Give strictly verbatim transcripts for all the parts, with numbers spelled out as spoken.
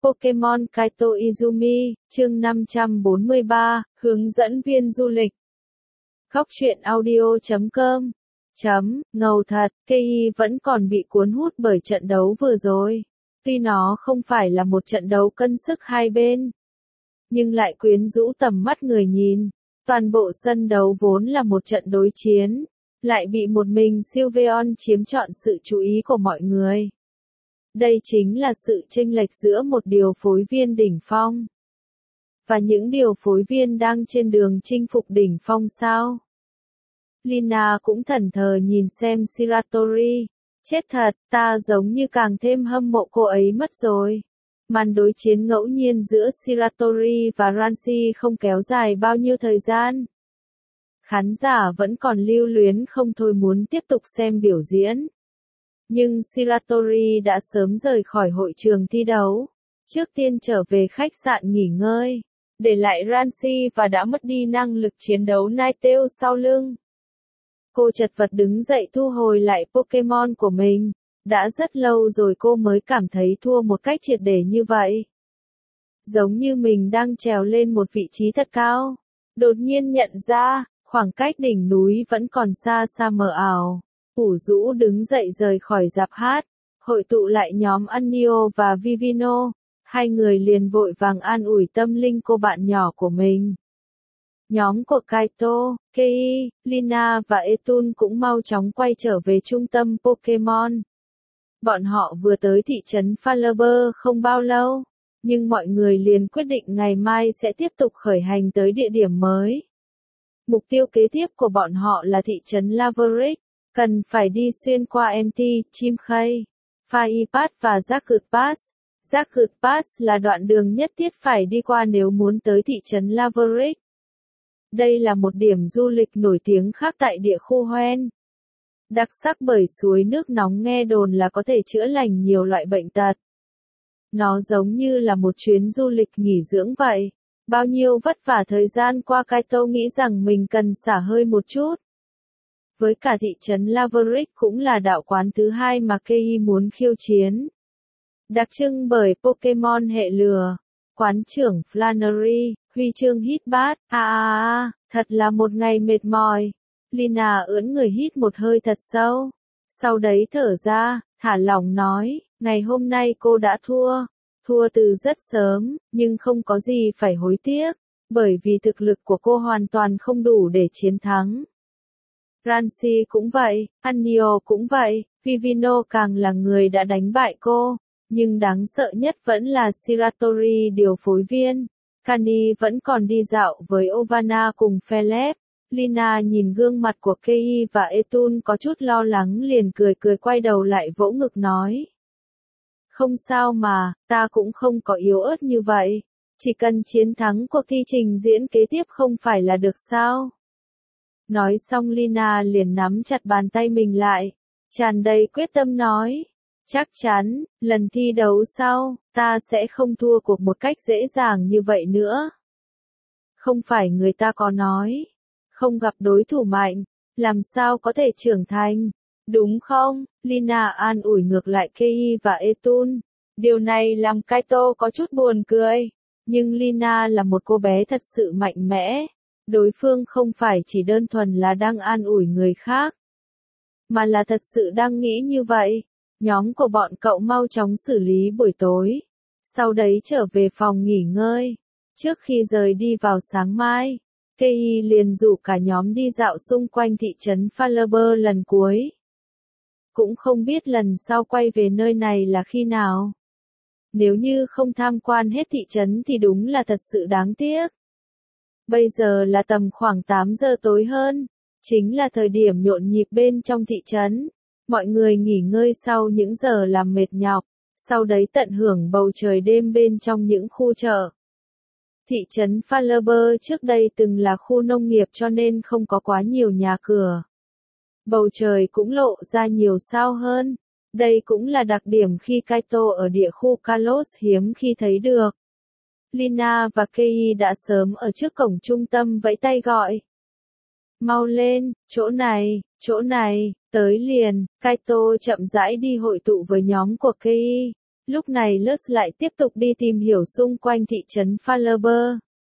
Pokemon Kaito Izumi, chương năm trăm bốn mươi ba, hướng dẫn viên du lịch. Góc truyện audio chấm com. Chấm, ngầu thật, Kei vẫn còn bị cuốn hút bởi trận đấu vừa rồi. Tuy nó không phải là một trận đấu cân sức hai bên, nhưng lại quyến rũ tầm mắt người nhìn. Toàn bộ sân đấu vốn là một trận đối chiến, lại bị một mình Sylveon chiếm trọn sự chú ý của mọi người. Đây chính là sự chênh lệch giữa một điều phối viên đỉnh phong và những điều phối viên đang trên đường chinh phục đỉnh phong sao? Lina cũng thẫn thờ nhìn xem Shiratori. Chết thật, ta giống như càng thêm hâm mộ cô ấy mất rồi. Màn đối chiến ngẫu nhiên giữa Shiratori và Rancy không kéo dài bao nhiêu thời gian. Khán giả vẫn còn lưu luyến không thôi muốn tiếp tục xem biểu diễn. Nhưng Shiratori đã sớm rời khỏi hội trường thi đấu. Trước tiên trở về khách sạn nghỉ ngơi, để lại Rancy và đã mất đi năng lực chiến đấu Ninetales sau lưng. Cô chật vật đứng dậy thu hồi lại Pokemon của mình. Đã rất lâu rồi cô mới cảm thấy thua một cách triệt để như vậy. Giống như mình đang trèo lên một vị trí thật cao. Đột nhiên nhận ra, khoảng cách đỉnh núi vẫn còn xa xa mờ ảo. Ủ rũ đứng dậy rời khỏi dạp hát, hội tụ lại nhóm Anio và Vivino. Hai người liền vội vàng an ủi tâm linh cô bạn nhỏ của mình. Nhóm của Kaito, Kei, Lina và Etun cũng mau chóng quay trở về trung tâm Pokemon. Bọn họ vừa tới thị trấn Phalaber không bao lâu, nhưng mọi người liền quyết định ngày mai sẽ tiếp tục khởi hành tới địa điểm mới. Mục tiêu kế tiếp của bọn họ là thị trấn Laverick, cần phải đi xuyên qua em tê, Chim Khay, Fire Pass và Jagged Pass. Jagged Pass là đoạn đường nhất thiết phải đi qua nếu muốn tới thị trấn Laverick. Đây là một điểm du lịch nổi tiếng khác tại địa khu Hoenn. Đặc sắc bởi suối nước nóng nghe đồn là có thể chữa lành nhiều loại bệnh tật. Nó giống như là một chuyến du lịch nghỉ dưỡng vậy. Bao nhiêu vất vả thời gian qua Kaito nghĩ rằng mình cần xả hơi một chút. Với cả thị trấn Laverick cũng là đạo quán thứ hai mà Kei muốn khiêu chiến. Đặc trưng bởi Pokemon hệ lửa. Quán trưởng Flannery, huy chương hít bát, à à à, thật là một ngày mệt mỏi. Lina ưỡn người hít một hơi thật sâu. Sau đấy thở ra, thả lỏng nói, ngày hôm nay cô đã thua. Thua từ rất sớm, nhưng không có gì phải hối tiếc, bởi vì thực lực của cô hoàn toàn không đủ để chiến thắng. Rancy cũng vậy, Anio cũng vậy, Vivino càng là người đã đánh bại cô. Nhưng đáng sợ nhất vẫn là Shiratori điều phối viên. Kani vẫn còn đi dạo với Ovana cùng Philip. Lina nhìn gương mặt của Kei và Etun có chút lo lắng liền cười cười quay đầu lại vỗ ngực nói. Không sao mà, ta cũng không có yếu ớt như vậy. Chỉ cần chiến thắng cuộc thi trình diễn kế tiếp không phải là được sao? Nói xong Lina liền nắm chặt bàn tay mình lại. Tràn đầy quyết tâm nói. Chắc chắn, lần thi đấu sau, ta sẽ không thua cuộc một cách dễ dàng như vậy nữa. Không phải người ta có nói, không gặp đối thủ mạnh, làm sao có thể trưởng thành, đúng không? Lina an ủi ngược lại Kei và Etun. Điều này làm Kaito có chút buồn cười, nhưng Lina là một cô bé thật sự mạnh mẽ. Đối phương không phải chỉ đơn thuần là đang an ủi người khác, mà là thật sự đang nghĩ như vậy. Nhóm của bọn cậu mau chóng xử lý buổi tối, sau đấy trở về phòng nghỉ ngơi. Trước khi rời đi vào sáng mai, Kei liền rủ cả nhóm đi dạo xung quanh thị trấn Phalaber lần cuối. Cũng không biết lần sau quay về nơi này là khi nào. Nếu như không tham quan hết thị trấn thì đúng là thật sự đáng tiếc. Bây giờ là tầm khoảng tám giờ tối hơn, chính là thời điểm nhộn nhịp bên trong thị trấn. Mọi người nghỉ ngơi sau những giờ làm mệt nhọc, sau đấy tận hưởng bầu trời đêm bên trong những khu chợ. Thị trấn Phalaber trước đây từng là khu nông nghiệp cho nên không có quá nhiều nhà cửa. Bầu trời cũng lộ ra nhiều sao hơn. Đây cũng là đặc điểm khi Kaito ở địa khu Kalos hiếm khi thấy được. Lina và Kei đã sớm ở trước cổng trung tâm vẫy tay gọi. Mau lên, chỗ này, chỗ này, tới liền. Kaito chậm rãi đi hội tụ với nhóm của Kei. Lúc này Lutz lại tiếp tục đi tìm hiểu xung quanh thị trấn Falerber.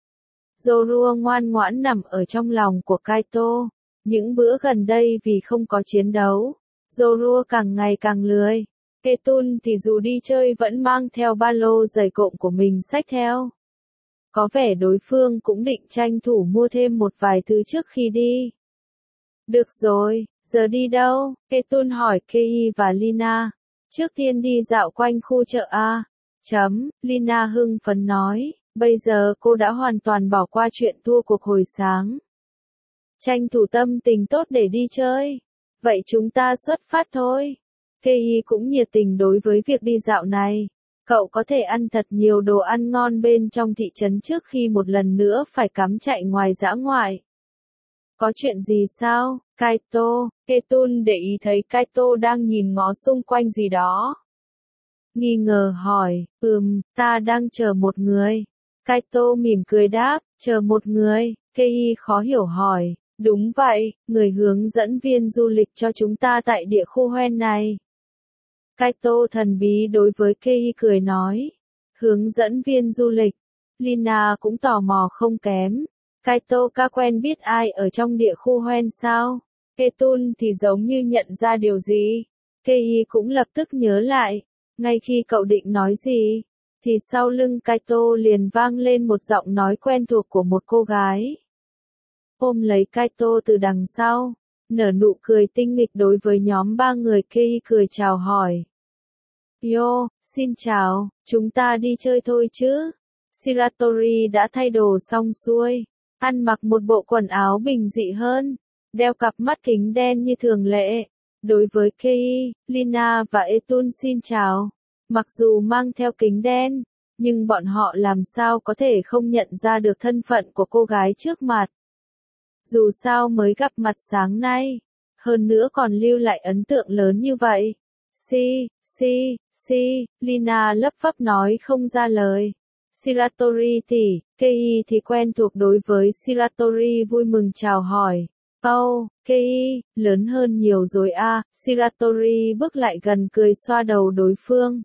Zorua ngoan ngoãn nằm ở trong lòng của Kaito. Những bữa gần đây vì không có chiến đấu, Zorua càng ngày càng lười. Ketun thì dù đi chơi vẫn mang theo ba lô giày cộm của mình xách theo. Có vẻ đối phương cũng định tranh thủ mua thêm một vài thứ trước khi đi. Được rồi, giờ đi đâu? Ketun hỏi Kei và Lina. Trước tiên đi dạo quanh khu chợ A. Chấm, Lina hưng phấn nói, bây giờ cô đã hoàn toàn bỏ qua chuyện tour cuộc hồi sáng. Tranh thủ tâm tình tốt để đi chơi. Vậy chúng ta xuất phát thôi. Kei cũng nhiệt tình đối với việc đi dạo này. Cậu có thể ăn thật nhiều đồ ăn ngon bên trong thị trấn trước khi một lần nữa phải cắm trại ngoài dã ngoại. Có chuyện gì sao, Kaito? Ketun để ý thấy Kaito đang nhìn ngó xung quanh gì đó. Nghi ngờ hỏi, ừm, ta đang chờ một người. Kaito mỉm cười đáp, chờ một người. Kei khó hiểu hỏi, đúng vậy, người hướng dẫn viên du lịch cho chúng ta tại địa khu Hoen này. Kaito thần bí đối với Kei cười nói, hướng dẫn viên du lịch. Lina cũng tò mò không kém. Kaito ca quen biết ai ở trong địa khu Hoen sao? Ketun thì giống như nhận ra điều gì. Kei cũng lập tức nhớ lại. Ngay khi cậu định nói gì, thì sau lưng Kaito liền vang lên một giọng nói quen thuộc của một cô gái. Ôm lấy Kaito từ đằng sau, nở nụ cười tinh nghịch đối với nhóm ba người. Kei cười chào hỏi. Yo, xin chào, chúng ta đi chơi thôi chứ? Shiratori đã thay đồ xong xuôi, ăn mặc một bộ quần áo bình dị hơn, đeo cặp mắt kính đen như thường lệ. Đối với Kei, Lina và Etun xin chào. Mặc dù mang theo kính đen, nhưng bọn họ làm sao có thể không nhận ra được thân phận của cô gái trước mặt. Dù sao mới gặp mặt sáng nay, hơn nữa còn lưu lại ấn tượng lớn như vậy. Si, si, si, Lina lấp phấp nói không ra lời. Shiratori thì, Kei thì quen thuộc đối với Shiratori vui mừng chào hỏi. Oh, Kei, lớn hơn nhiều rồi a. Shiratori bước lại gần cười xoa đầu đối phương.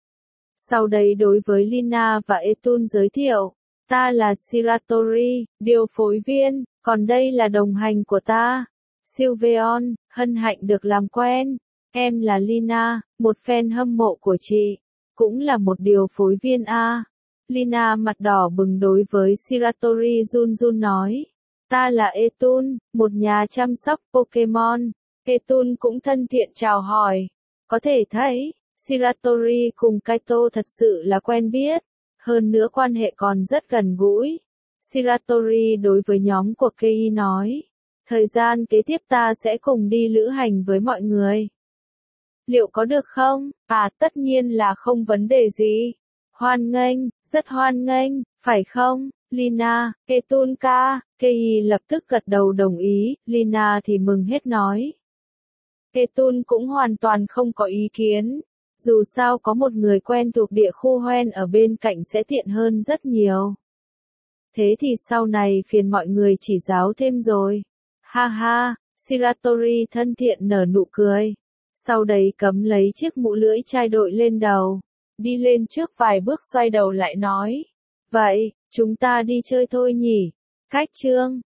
Sau đấy đối với Lina và Etun giới thiệu, ta là Shiratori, điều phối viên, còn đây là đồng hành của ta, Sylveon, hân hạnh được làm quen. Em là Lina, một fan hâm mộ của chị, cũng là một điều phối viên a. Lina mặt đỏ bừng đối với Shiratori run run nói. Ta là Etun, một nhà chăm sóc Pokemon. Etun cũng thân thiện chào hỏi. Có thể thấy, Shiratori cùng Kaito thật sự là quen biết. Hơn nữa quan hệ còn rất gần gũi. Shiratori đối với nhóm của Kei nói. Thời gian kế tiếp ta sẽ cùng đi lữ hành với mọi người. Liệu có được không? À, tất nhiên là không vấn đề gì. Hoan nghênh, rất hoan nghênh, phải không, Lina, Etun ca? Kei lập tức gật đầu đồng ý, Lina thì mừng hết nói. Etun cũng hoàn toàn không có ý kiến. Dù sao có một người quen thuộc địa khu Hoen ở bên cạnh sẽ tiện hơn rất nhiều. Thế thì sau này phiền mọi người chỉ giáo thêm rồi. Ha ha, Shiratori thân thiện nở nụ cười. Sau đấy cấm lấy chiếc mũ lưỡi chai đội lên đầu. Đi lên trước vài bước xoay đầu lại nói. Vậy, chúng ta đi chơi thôi nhỉ? Cách chương.